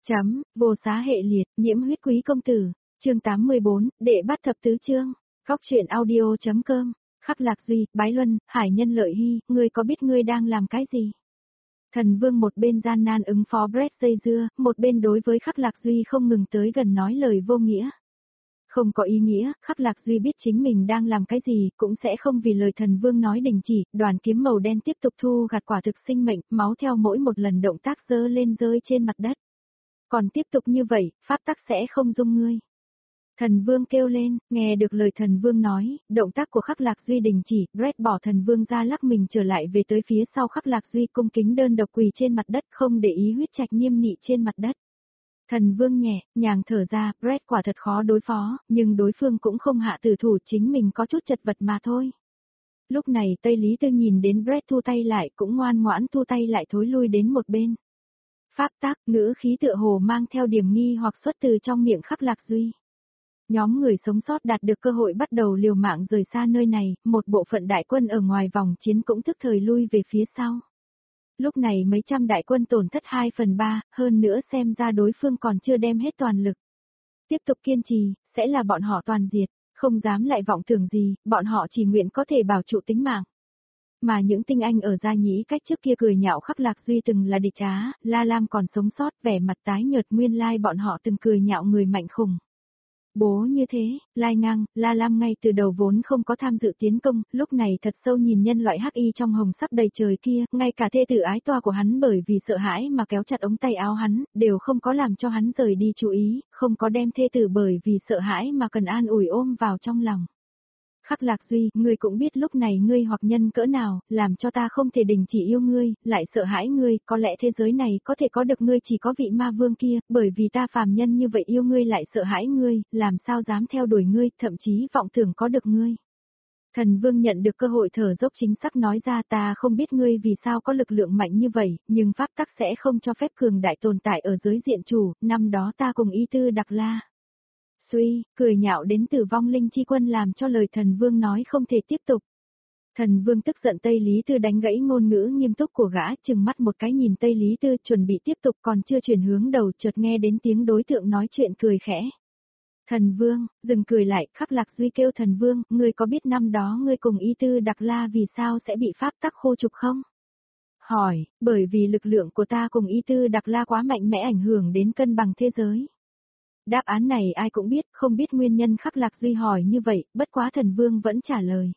Vô xá hệ liệt, nhiễm huyết quý công tử, chương 84, đệ bắt thập tứ chương, góc truyện audio.com, Khắc Lạc Duy, Bái Luân, Hải Nhân Lợi Hy, ngươi có biết ngươi đang làm cái gì? Thần Vương một bên gian nan ứng phó Brett dây dưa, một bên đối với Khắc Lạc Duy không ngừng tới gần nói lời vô nghĩa. Không có ý nghĩa, Khắc Lạc Duy biết chính mình đang làm cái gì, cũng sẽ không vì lời Thần Vương nói đình chỉ, đoàn kiếm màu đen tiếp tục thu gặt quả thực sinh mệnh, máu theo mỗi một lần động tác dơ lên rơi trên mặt đất. Còn tiếp tục như vậy, pháp tắc sẽ không dung ngươi. Thần Vương kêu lên, nghe được lời Thần Vương nói, động tác của Khắc Lạc Duy đình chỉ, Brett bỏ Thần Vương ra lắc mình trở lại về tới phía sau Khắc Lạc Duy cung kính đơn độc quỳ trên mặt đất không để ý huyết trạch nghiêm nghị trên mặt đất. Thần Vương nhẹ, nhàng thở ra, Brett quả thật khó đối phó, nhưng đối phương cũng không hạ tử thủ chính mình có chút chật vật mà thôi. Lúc này Tây Lý Tư nhìn đến Brett thu tay lại cũng ngoan ngoãn thu tay lại thối lui đến một bên. Pháp tác, ngữ khí tựa hồ mang theo điểm nghi hoặc xuất từ trong miệng Khắc Lạc Duy. Nhóm người sống sót đạt được cơ hội bắt đầu liều mạng rời xa nơi này, một bộ phận đại quân ở ngoài vòng chiến cũng tức thời lui về phía sau. Lúc này mấy trăm đại quân tổn thất 2/3, hơn nữa xem ra đối phương còn chưa đem hết toàn lực. Tiếp tục kiên trì, sẽ là bọn họ toàn diệt, không dám lại vọng tưởng gì, bọn họ chỉ nguyện có thể bảo trụ tính mạng. Mà những tinh anh ở Gia Nhĩ cách trước kia cười nhạo Khắc Lạc Duy từng là địch á, La Lam còn sống sót vẻ mặt tái nhợt nguyên lai bọn họ từng cười nhạo người mạnh khủng. Bố như thế, Lai Ngang, La Lam ngay từ đầu vốn không có tham dự tiến công, lúc này thật sâu nhìn nhân loại hắc y trong hồng sắc đầy trời kia, ngay cả thê tử ái toa của hắn bởi vì sợ hãi mà kéo chặt ống tay áo hắn, đều không có làm cho hắn rời đi chú ý, không có đem thê tử bởi vì sợ hãi mà cần an ủi ôm vào trong lòng. Khắc Lạc Duy, ngươi cũng biết lúc này ngươi hoặc nhân cỡ nào, làm cho ta không thể đình chỉ yêu ngươi, lại sợ hãi ngươi, có lẽ thế giới này có thể có được ngươi chỉ có vị ma vương kia, bởi vì ta phàm nhân như vậy yêu ngươi lại sợ hãi ngươi, làm sao dám theo đuổi ngươi, thậm chí vọng tưởng có được ngươi. Thần Vương nhận được cơ hội thở dốc chính xác nói ra ta không biết ngươi vì sao có lực lượng mạnh như vậy, nhưng pháp tắc sẽ không cho phép cường đại tồn tại ở giới diện chủ, năm đó ta cùng Y Tư Đặc La. Suy, cười nhạo đến từ vong linh chi quân làm cho lời Thần Vương nói không thể tiếp tục. Thần Vương tức giận Tây Lý Tư đánh gãy ngôn ngữ nghiêm túc của gã, chừng mắt một cái nhìn Tây Lý Tư chuẩn bị tiếp tục còn chưa chuyển hướng đầu chợt nghe đến tiếng đối tượng nói chuyện cười khẽ. Thần Vương, dừng cười lại, Khắc Lạc Duy kêu Thần Vương, ngươi có biết năm đó ngươi cùng Y Tư Đặc La vì sao sẽ bị pháp tắc khô trục không? Hỏi, bởi vì lực lượng của ta cùng Y Tư Đặc La quá mạnh mẽ ảnh hưởng đến cân bằng thế giới. Đáp án này ai cũng biết, không biết nguyên nhân Khắc Lạc Duy hỏi như vậy, bất quá Thần Vương vẫn trả lời.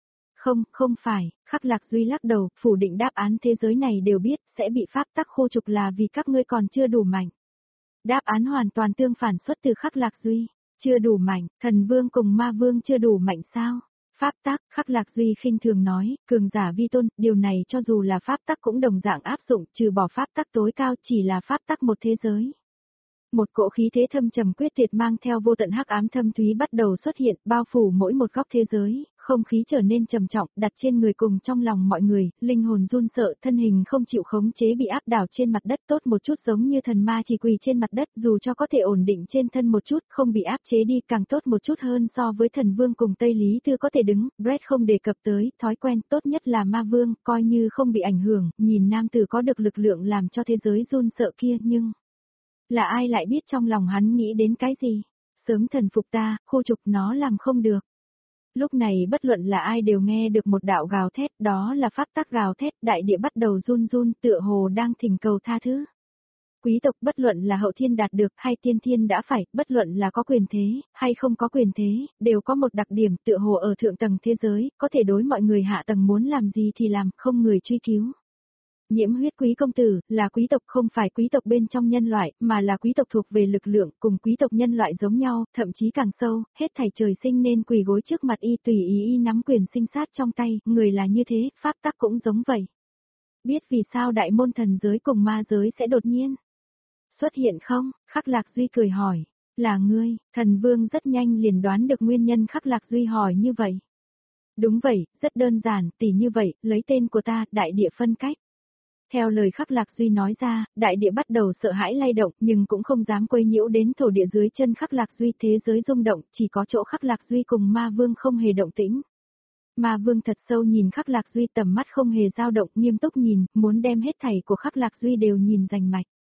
Không phải, Khắc Lạc Duy lắc đầu, phủ định đáp án thế giới này đều biết, sẽ bị pháp tắc khô trục là vì các ngươi còn chưa đủ mạnh. Đáp án hoàn toàn tương phản xuất từ Khắc Lạc Duy, chưa đủ mạnh, Thần Vương cùng Ma Vương chưa đủ mạnh sao? Pháp tắc, Khắc Lạc Duy khinh thường nói, cường giả vi tôn, điều này cho dù là pháp tắc cũng đồng dạng áp dụng, trừ bỏ pháp tắc tối cao chỉ là pháp tắc một thế giới. Một cỗ khí thế thâm trầm quyết tuyệt mang theo vô tận hắc ám thâm thúy bắt đầu xuất hiện, bao phủ mỗi một góc thế giới, không khí trở nên trầm trọng, đặt trên người cùng trong lòng mọi người, linh hồn run sợ, thân hình không chịu khống chế bị áp đảo trên mặt đất tốt một chút giống như thần ma chỉ quỳ trên mặt đất dù cho có thể ổn định trên thân một chút, không bị áp chế đi càng tốt một chút hơn so với Thần Vương cùng Tây Lý Tư có thể đứng, Brett không đề cập tới, thói quen tốt nhất là Ma Vương, coi như không bị ảnh hưởng, nhìn nam tử có được lực lượng làm cho thế giới run sợ kia nhưng... Là ai lại biết trong lòng hắn nghĩ đến cái gì? Sớm thần phục ta, khô trục nó làm không được. Lúc này bất luận là ai đều nghe được một đạo gào thét, đó là pháp tắc gào thét, đại địa bắt đầu run run, tựa hồ đang thỉnh cầu tha thứ. Quý tộc bất luận là hậu thiên đạt được hay tiên thiên đã phải, bất luận là có quyền thế, hay không có quyền thế, đều có một đặc điểm tựa hồ ở thượng tầng thế giới, có thể đối mọi người hạ tầng muốn làm gì thì làm, không người truy cứu. Nhiễm huyết quý công tử, là quý tộc không phải quý tộc bên trong nhân loại, mà là quý tộc thuộc về lực lượng, cùng quý tộc nhân loại giống nhau, thậm chí càng sâu, hết thảy trời sinh nên quỳ gối trước mặt y tùy ý y nắm quyền sinh sát trong tay, người là như thế, pháp tắc cũng giống vậy. Biết vì sao đại môn thần giới cùng ma giới sẽ đột nhiên xuất hiện không? Khắc Lạc Duy cười hỏi, là ngươi, Thần Vương rất nhanh liền đoán được nguyên nhân Khắc Lạc Duy hỏi như vậy. Đúng vậy, rất đơn giản, tỉ như vậy, lấy tên của ta, đại địa phân cách. Theo lời Khắc Lạc Duy nói ra, đại địa bắt đầu sợ hãi lay động nhưng cũng không dám quấy nhiễu đến thổ địa dưới chân Khắc Lạc Duy thế giới rung động, chỉ có chỗ Khắc Lạc Duy cùng Ma Vương không hề động tĩnh. Ma Vương thật sâu nhìn Khắc Lạc Duy tầm mắt không hề dao động nghiêm túc nhìn, muốn đem hết thảy của Khắc Lạc Duy đều nhìn rành mạch.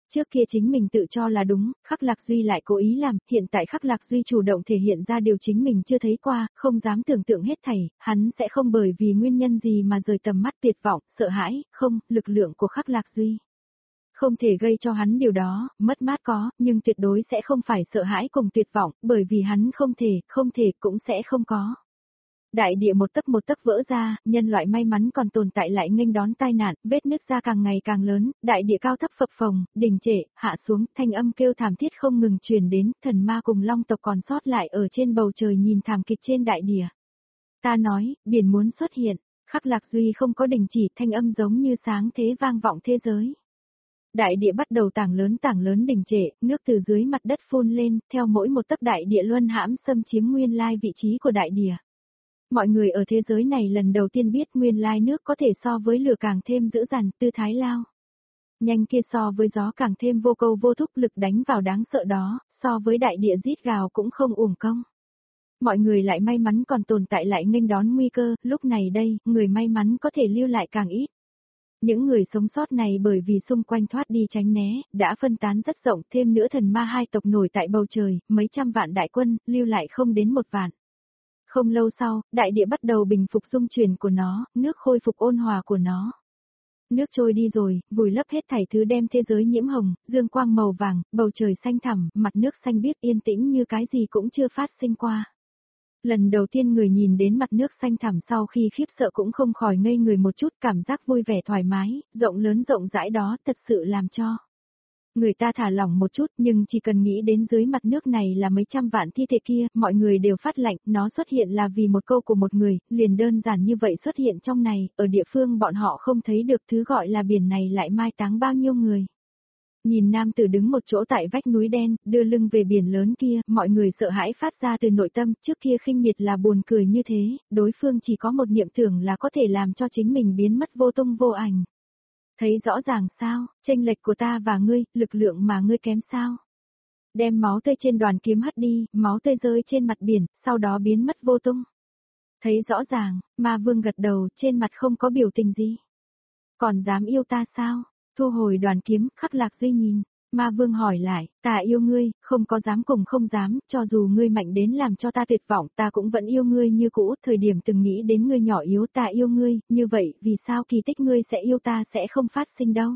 Trước kia chính mình tự cho là đúng, Khắc Lạc Duy lại cố ý làm, hiện tại Khắc Lạc Duy chủ động thể hiện ra điều chính mình chưa thấy qua, không dám tưởng tượng hết thảy, hắn sẽ không bởi vì nguyên nhân gì mà rời tầm mắt tuyệt vọng, sợ hãi, không, lực lượng của Khắc Lạc Duy. Không thể gây cho hắn điều đó, mất mát có, nhưng tuyệt đối sẽ không phải sợ hãi cùng tuyệt vọng, bởi vì hắn không thể cũng sẽ không có. Đại địa một tấc vỡ ra, nhân loại may mắn còn tồn tại lại nghênh đón tai nạn, vết nứt ra càng ngày càng lớn, đại địa cao thấp phập phồng, đình trệ, hạ xuống, thanh âm kêu thảm thiết không ngừng truyền đến, thần ma cùng long tộc còn sót lại ở trên bầu trời nhìn thảm kịch trên đại địa. Ta nói, biển muốn xuất hiện, Khắc Lạc Duy không có đình chỉ, thanh âm giống như sáng thế vang vọng thế giới. Đại địa bắt đầu tảng lớn đình trệ, nước từ dưới mặt đất phun lên, theo mỗi một tấc đại địa luân hãm xâm chiếm nguyên lai vị trí của đại địa. Mọi người ở thế giới này lần đầu tiên biết nguyên lai nước có thể so với lửa càng thêm dữ dằn, tư thái lao. Nhanh kia so với gió càng thêm vô câu vô thúc, lực đánh vào đáng sợ đó, so với đại địa rít gào cũng không uổng công. Mọi người lại may mắn còn tồn tại lại nghênh đón nguy cơ, lúc này đây, người may mắn có thể lưu lại càng ít. Những người sống sót này bởi vì xung quanh thoát đi tránh né, đã phân tán rất rộng, thêm nữa thần ma hai tộc nổi tại bầu trời, mấy trăm vạn đại quân, lưu lại không đến 1 vạn. Không lâu sau, đại địa bắt đầu bình phục dung chuyển của nó, nước khôi phục ôn hòa của nó. Nước trôi đi rồi, vùi lấp hết thảy thứ đem thế giới nhiễm hồng, dương quang màu vàng, bầu trời xanh thẳm, mặt nước xanh biếc yên tĩnh như cái gì cũng chưa phát sinh qua. Lần đầu tiên người nhìn đến mặt nước xanh thẳm sau khi khiếp sợ cũng không khỏi ngây người một chút, cảm giác vui vẻ thoải mái, rộng lớn rộng rãi đó thật sự làm cho người ta thả lỏng một chút, nhưng chỉ cần nghĩ đến dưới mặt nước này là mấy trăm vạn thi thể kia, mọi người đều phát lạnh, nó xuất hiện là vì một câu của một người, liền đơn giản như vậy xuất hiện trong này, ở địa phương bọn họ không thấy được thứ gọi là biển này lại mai táng bao nhiêu người. Nhìn nam tử đứng một chỗ tại vách núi đen, đưa lưng về biển lớn kia, mọi người sợ hãi phát ra từ nội tâm, trước kia khinh miệt là buồn cười như thế, đối phương chỉ có một niệm tưởng là có thể làm cho chính mình biến mất vô tung vô ảnh. Thấy rõ ràng sao, chênh lệch của ta và ngươi, lực lượng mà ngươi kém sao? Đem máu tươi trên đoàn kiếm hất đi, máu tươi rơi trên mặt biển, sau đó biến mất vô tung. Thấy rõ ràng, Ma Vương gật đầu, trên mặt không có biểu tình gì. Còn dám yêu ta sao? Thu hồi đoàn kiếm, Khắc Lạc Duy nhìn. Ma Vương hỏi lại, ta yêu ngươi, không có dám cùng không dám, cho dù ngươi mạnh đến làm cho ta tuyệt vọng, ta cũng vẫn yêu ngươi như cũ, thời điểm từng nghĩ đến ngươi nhỏ yếu ta yêu ngươi, như vậy, vì sao kỳ tích ngươi sẽ yêu ta sẽ không phát sinh đâu?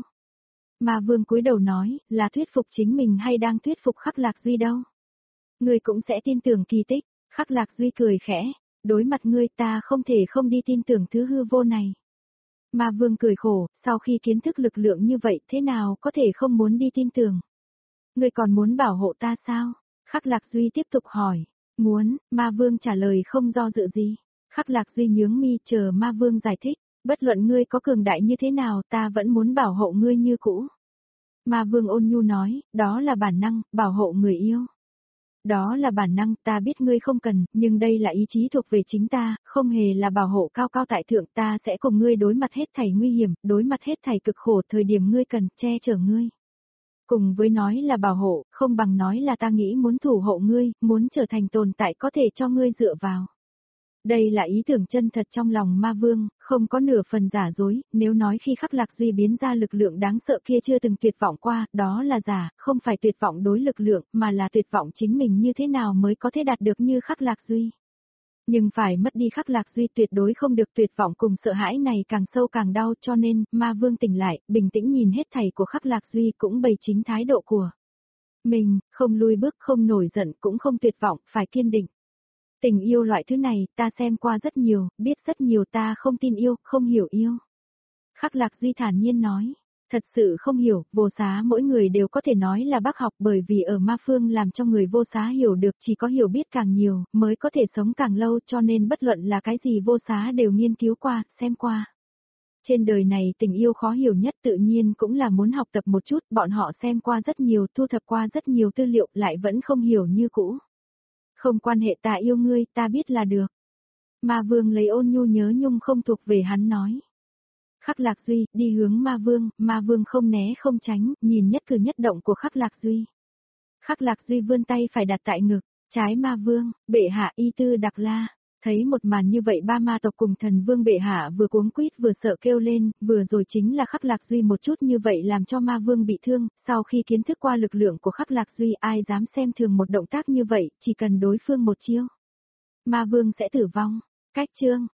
Ma Vương cúi đầu nói, là thuyết phục chính mình hay đang thuyết phục Khắc Lạc Duy đâu? Ngươi cũng sẽ tin tưởng kỳ tích, Khắc Lạc Duy cười khẽ, đối mặt ngươi ta không thể không đi tin tưởng thứ hư vô này. Ma Vương cười khổ, sau khi kiến thức lực lượng như vậy thế nào có thể không muốn đi tin tưởng. Ngươi còn muốn bảo hộ ta sao? Khắc Lạc Duy tiếp tục hỏi. Muốn, Ma Vương trả lời không do dự gì. Khắc Lạc Duy nhướng mi chờ Ma Vương giải thích. Bất luận ngươi có cường đại như thế nào ta vẫn muốn bảo hộ ngươi như cũ. Ma Vương ôn nhu nói, đó là bản năng, bảo hộ người yêu. Đó là bản năng, ta biết ngươi không cần, nhưng đây là ý chí thuộc về chính ta, không hề là bảo hộ cao cao tại thượng, ta sẽ cùng ngươi đối mặt hết thảy nguy hiểm, đối mặt hết thảy cực khổ thời điểm ngươi cần, che chở ngươi. Cùng với nói là bảo hộ, không bằng nói là ta nghĩ muốn thủ hộ ngươi, muốn trở thành tồn tại có thể cho ngươi dựa vào. Đây là ý tưởng chân thật trong lòng Ma Vương, không có nửa phần giả dối, nếu nói khi Khắc Lạc Duy biến ra lực lượng đáng sợ kia chưa từng tuyệt vọng qua, đó là giả, không phải tuyệt vọng đối lực lượng, mà là tuyệt vọng chính mình như thế nào mới có thể đạt được như Khắc Lạc Duy. Nhưng phải mất đi Khắc Lạc Duy tuyệt đối không được, tuyệt vọng cùng sợ hãi này càng sâu càng đau, cho nên, Ma Vương tỉnh lại, bình tĩnh nhìn hết thảy của Khắc Lạc Duy cũng bày chính thái độ của mình, không lùi bước, không nổi giận, cũng không tuyệt vọng, phải kiên định. Tình yêu loại thứ này, ta xem qua rất nhiều, biết rất nhiều, ta không tin yêu, không hiểu yêu. Khắc Lạc Duy thản nhiên nói, thật sự không hiểu, vô xá mỗi người đều có thể nói là bác học bởi vì ở ma phương làm cho người vô xá hiểu được chỉ có hiểu biết càng nhiều, mới có thể sống càng lâu cho nên bất luận là cái gì vô xá đều nghiên cứu qua, xem qua. Trên đời này tình yêu khó hiểu nhất tự nhiên cũng là muốn học tập một chút, bọn họ xem qua rất nhiều, thu thập qua rất nhiều tư liệu lại vẫn không hiểu như cũ. Không quan hệ, ta yêu ngươi, ta biết là được. Ma Vương lấy ôn nhu nhớ nhung không thuộc về hắn nói. Khắc Lạc Duy, đi hướng Ma Vương không né không tránh, nhìn nhất cử nhất động của Khắc Lạc Duy. Khắc Lạc Duy vươn tay phải đặt tại ngực, trái Ma Vương, bệ hạ y tư đặc la. Thấy một màn như vậy ba ma tộc cùng thần vương bệ hạ vừa cuống quýt vừa sợ kêu lên, vừa rồi chính là Khắc Lạc Duy một chút như vậy làm cho ma vương bị thương, sau khi kiến thức qua lực lượng của Khắc Lạc Duy ai dám xem thường một động tác như vậy, chỉ cần đối phương một chiêu. Ma vương sẽ tử vong. Cách chương.